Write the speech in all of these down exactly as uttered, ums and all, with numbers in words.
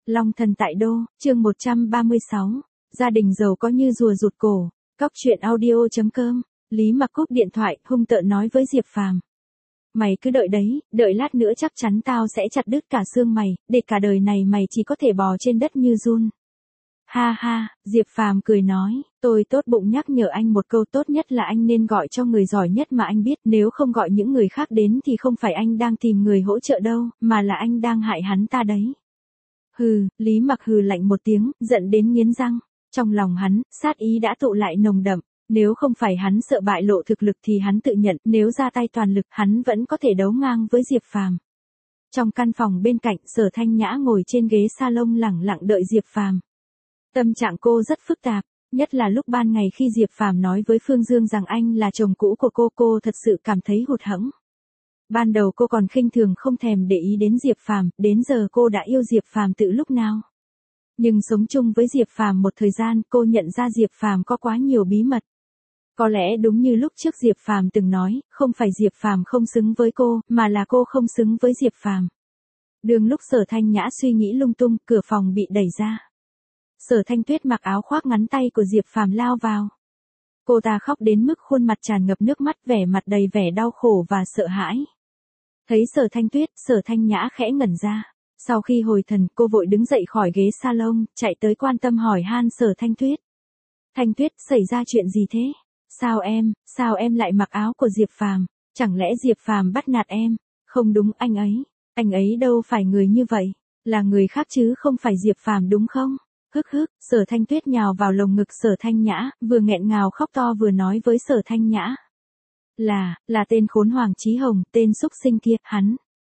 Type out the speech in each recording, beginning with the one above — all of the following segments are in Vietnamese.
Long thần tại đô, chương một trăm ba mươi sáu. Gia đình giàu có như rùa rụt cổ. Cóc truyện audio chấm com. Lý Mặc cúp điện thoại, hung tợn nói với Diệp Phàm. Mày cứ đợi đấy, đợi lát nữa chắc chắn tao sẽ chặt đứt cả xương mày, để cả đời này mày chỉ có thể bò trên đất như giun. Ha ha, Diệp Phàm cười nói, tôi tốt bụng nhắc nhở anh một câu, tốt nhất là anh nên gọi cho người giỏi nhất mà anh biết, nếu không gọi những người khác đến thì không phải anh đang tìm người hỗ trợ đâu, mà là anh đang hại hắn ta đấy. Hừ, Lý Mặc hừ lạnh một tiếng, giận đến nghiến răng. Trong lòng hắn, sát ý đã tụ lại nồng đậm. Nếu không phải hắn sợ bại lộ thực lực thì hắn tự nhận, nếu ra tay toàn lực, hắn vẫn có thể đấu ngang với Diệp Phàm. Trong căn phòng bên cạnh, Sở Thanh Nhã ngồi trên ghế salon lẳng lặng đợi Diệp Phàm. Tâm trạng cô rất phức tạp, nhất là lúc ban ngày khi Diệp Phàm nói với Phương Dương rằng anh là chồng cũ của cô, cô thật sự cảm thấy hụt hẫng. Ban đầu cô còn khinh thường không thèm để ý đến Diệp Phàm, đến giờ cô đã yêu Diệp Phàm từ lúc nào. Nhưng sống chung với Diệp Phàm một thời gian, cô nhận ra Diệp Phàm có quá nhiều bí mật. Có lẽ đúng như lúc trước Diệp Phàm từng nói, không phải Diệp Phàm không xứng với cô, mà là cô không xứng với Diệp Phàm. Đường lúc Sở Thanh Nhã suy nghĩ lung tung, cửa phòng bị đẩy ra. Sở Thanh Tuyết mặc áo khoác ngắn tay của Diệp Phàm lao vào. Cô ta khóc đến mức khuôn mặt tràn ngập nước mắt, vẻ mặt đầy vẻ đau khổ và sợ hãi. Thấy Sở Thanh Tuyết, Sở Thanh Nhã khẽ ngẩn ra. Sau khi hồi thần, cô vội đứng dậy khỏi ghế salon, chạy tới quan tâm hỏi han Sở Thanh Tuyết. Thanh Tuyết, xảy ra chuyện gì thế? Sao em, sao em lại mặc áo của Diệp Phàm? Chẳng lẽ Diệp Phàm bắt nạt em? Không đúng, anh ấy, anh ấy đâu phải người như vậy, là người khác chứ không phải Diệp Phàm đúng không? Hức hức, Sở Thanh Tuyết nhào vào lồng ngực Sở Thanh Nhã, vừa nghẹn ngào khóc to vừa nói với Sở Thanh Nhã. Là, là tên khốn Hoàng Chí Hồng, tên xúc sinh kia, hắn.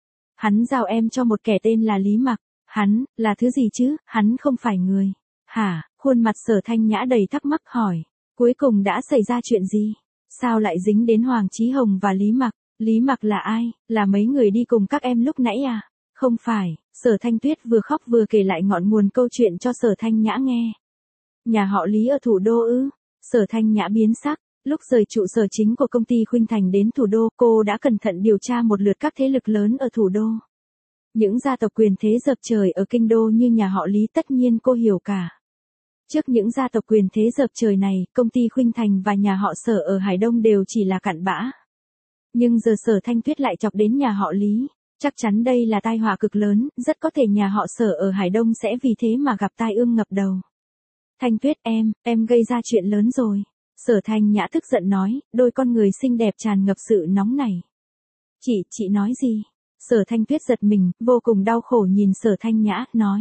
Hắn giao em cho một kẻ tên là Lý Mặc, hắn, là thứ gì chứ, hắn không phải người. Hả, khuôn mặt Sở Thanh Nhã đầy thắc mắc hỏi. Cuối cùng đã xảy ra chuyện gì? Sao lại dính đến Hoàng Chí Hồng và Lý Mặc? Lý Mặc là ai? Là mấy người đi cùng các em lúc nãy à? Không phải, Sở Thanh Tuyết vừa khóc vừa kể lại ngọn nguồn câu chuyện cho Sở Thanh Nhã nghe. Nhà họ Lý ở thủ đô ư? Sở Thanh Nhã biến sắc, lúc rời trụ sở chính của công ty Khuynh Thành đến thủ đô, cô đã cẩn thận điều tra một lượt các thế lực lớn ở thủ đô. Những gia tộc quyền thế dập trời ở kinh đô như nhà họ Lý tất nhiên cô hiểu cả. Trước những gia tộc quyền thế dập trời này, công ty Khuynh Thành và nhà họ Sở ở Hải Đông đều chỉ là cặn bã. Nhưng giờ Sở Thanh Tuyết lại chọc đến nhà họ Lý, chắc chắn đây là tai họa cực lớn, rất có thể nhà họ Sở ở Hải Đông sẽ vì thế mà gặp tai ương ngập đầu. Thanh Tuyết em, em gây ra chuyện lớn rồi. Sở Thanh Nhã tức giận nói, đôi con người xinh đẹp tràn ngập sự nóng nảy. Chị, chị nói gì? Sở Thanh Tuyết giật mình, vô cùng đau khổ nhìn Sở Thanh Nhã, nói.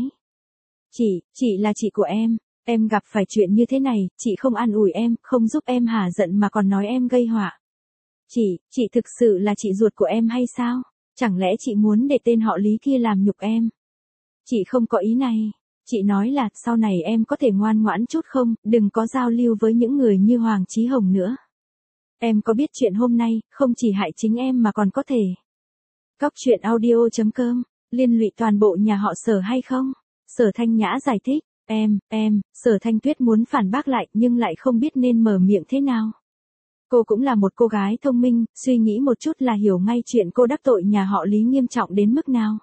Chị, chị là chị của em. Em gặp phải chuyện như thế này, chị không an ủi em, không giúp em hả giận mà còn nói em gây họa. Chị, chị thực sự là chị ruột của em hay sao? Chẳng lẽ chị muốn để tên họ Lý kia làm nhục em? Chị không có ý này. Chị nói là, sau này em có thể ngoan ngoãn chút không, đừng có giao lưu với những người như Hoàng Chí Hồng nữa. Em có biết chuyện hôm nay, không chỉ hại chính em mà còn có thể. Cóc truyện audio chấm com, liên lụy toàn bộ nhà họ Sở hay không? Sở Thanh Nhã giải thích. Em, em, Sở Thanh Tuyết muốn phản bác lại nhưng lại không biết nên mở miệng thế nào. Cô cũng là một cô gái thông minh, suy nghĩ một chút là hiểu ngay chuyện cô đắc tội nhà họ Lý nghiêm trọng đến mức nào.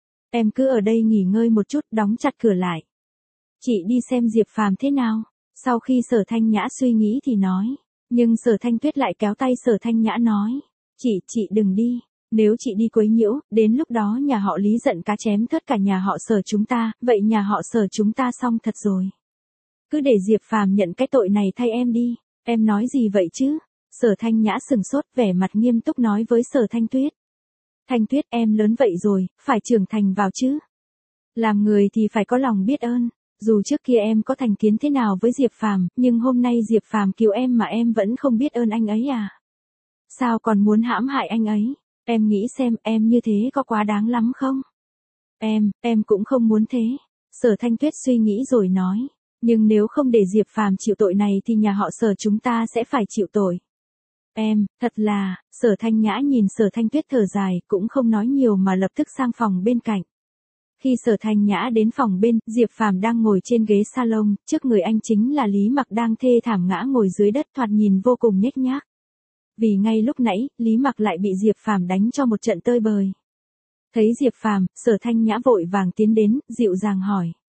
Em cứ ở đây nghỉ ngơi một chút, đóng chặt cửa lại. Chị đi xem Diệp Phàm thế nào. Sau khi Sở Thanh Nhã suy nghĩ thì nói. Nhưng Sở Thanh Tuyết lại kéo tay Sở Thanh Nhã nói. Chị, chị đừng đi. Nếu chị đi quấy nhiễu, đến lúc đó nhà họ Lý giận cá chém thớt cả nhà họ Sở chúng ta, vậy nhà họ Sở chúng ta xong thật rồi. Cứ để Diệp Phàm nhận cái tội này thay em đi. Em nói gì vậy chứ? Sở Thanh Nhã sừng sốt, vẻ mặt nghiêm túc nói với Sở Thanh Tuyết. Thanh Tuyết, em lớn vậy rồi, phải trưởng thành vào chứ. Làm người thì phải có lòng biết ơn. Dù trước kia em có thành kiến thế nào với Diệp Phàm, nhưng hôm nay Diệp Phàm cứu em mà em vẫn không biết ơn anh ấy à? Sao còn muốn hãm hại anh ấy? Em nghĩ xem, em như thế có quá đáng lắm không? Em, em cũng không muốn thế. Sở Thanh Tuyết suy nghĩ rồi nói. Nhưng nếu không để Diệp Phàm chịu tội này thì nhà họ Sở chúng ta sẽ phải chịu tội. Em, thật là, Sở Thanh Nhã nhìn Sở Thanh Tuyết thở dài, cũng không nói nhiều mà lập tức sang phòng bên cạnh. Khi Sở Thanh Nhã đến phòng bên, Diệp Phàm đang ngồi trên ghế salon, trước người anh chính là Lý Mặc đang thê thảm ngã ngồi dưới đất thoạt nhìn vô cùng nhếch nhác. Vì ngay lúc nãy, Lý Mặc lại bị Diệp Phàm đánh cho một trận tơi bời. Thấy Diệp Phàm, Sở Thanh Nhã vội vàng tiến đến, dịu dàng hỏi.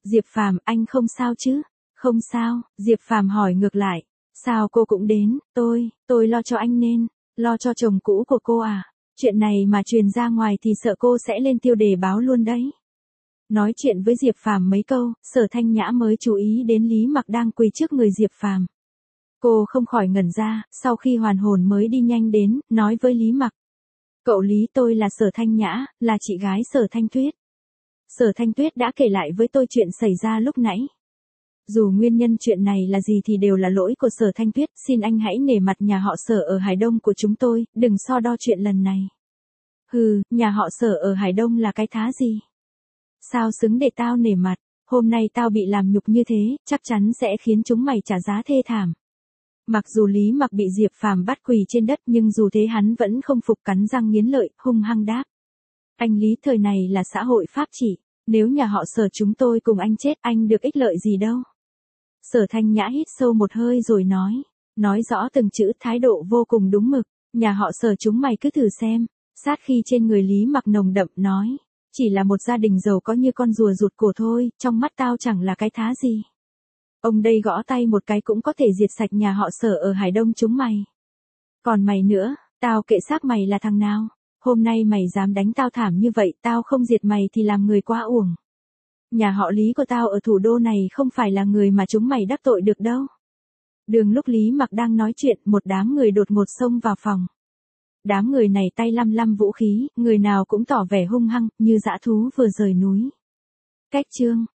Diệp Phàm, anh không sao chứ? Không sao, Diệp Phàm hỏi ngược lại. Sao cô cũng đến, tôi, tôi lo cho anh nên, lo cho chồng cũ của cô à? Chuyện này mà truyền ra ngoài thì sợ cô sẽ lên tiêu đề báo luôn đấy. Nói chuyện với Diệp Phàm mấy câu, Sở Thanh Nhã mới chú ý đến Lý Mặc đang quỳ trước người Diệp Phàm. Cô không khỏi ngẩn ra, sau khi hoàn hồn mới đi nhanh đến, nói với Lý Mặc. Cậu Lý, tôi là Sở Thanh Nhã, là chị gái Sở Thanh Tuyết. Sở Thanh Tuyết đã kể lại với tôi chuyện xảy ra lúc nãy. Dù nguyên nhân chuyện này là gì thì đều là lỗi của Sở Thanh Tuyết, xin anh hãy nể mặt nhà họ Sở ở Hải Đông của chúng tôi, đừng so đo chuyện lần này. Hừ, nhà họ Sở ở Hải Đông là cái thá gì? Sao xứng để tao nể mặt, hôm nay tao bị làm nhục như thế, chắc chắn sẽ khiến chúng mày trả giá thê thảm. Mặc dù Lý Mặc bị Diệp Phàm bắt quỳ trên đất nhưng dù thế hắn vẫn không phục, cắn răng nghiến lợi, hung hăng đáp. Anh Lý, thời này là xã hội pháp trị, nếu nhà họ Sở chúng tôi cùng anh chết, anh được ích lợi gì đâu. Sở Thanh Nhã hít sâu một hơi rồi nói, nói rõ từng chữ, thái độ vô cùng đúng mực. Nhà họ Sở chúng mày cứ thử xem. Sát khí trên người Lý Mặc nồng đậm, nói, chỉ là một gia đình giàu có như con rùa rụt cổ thôi, trong mắt tao chẳng là cái thá gì. Ông đây gõ tay một cái cũng có thể diệt sạch nhà họ Sở ở Hải Đông chúng mày. Còn mày nữa, tao kệ xác mày là thằng nào. Hôm nay mày dám đánh tao thảm như vậy, tao không diệt mày thì làm người quá uổng. Nhà họ Lý của tao ở thủ đô này không phải là người mà chúng mày đắc tội được đâu. Đường lúc Lý Mặc đang nói chuyện, một đám người đột ngột xông vào phòng. Đám người này tay lăm lăm vũ khí, người nào cũng tỏ vẻ hung hăng, như dã thú vừa rời núi. Cách chương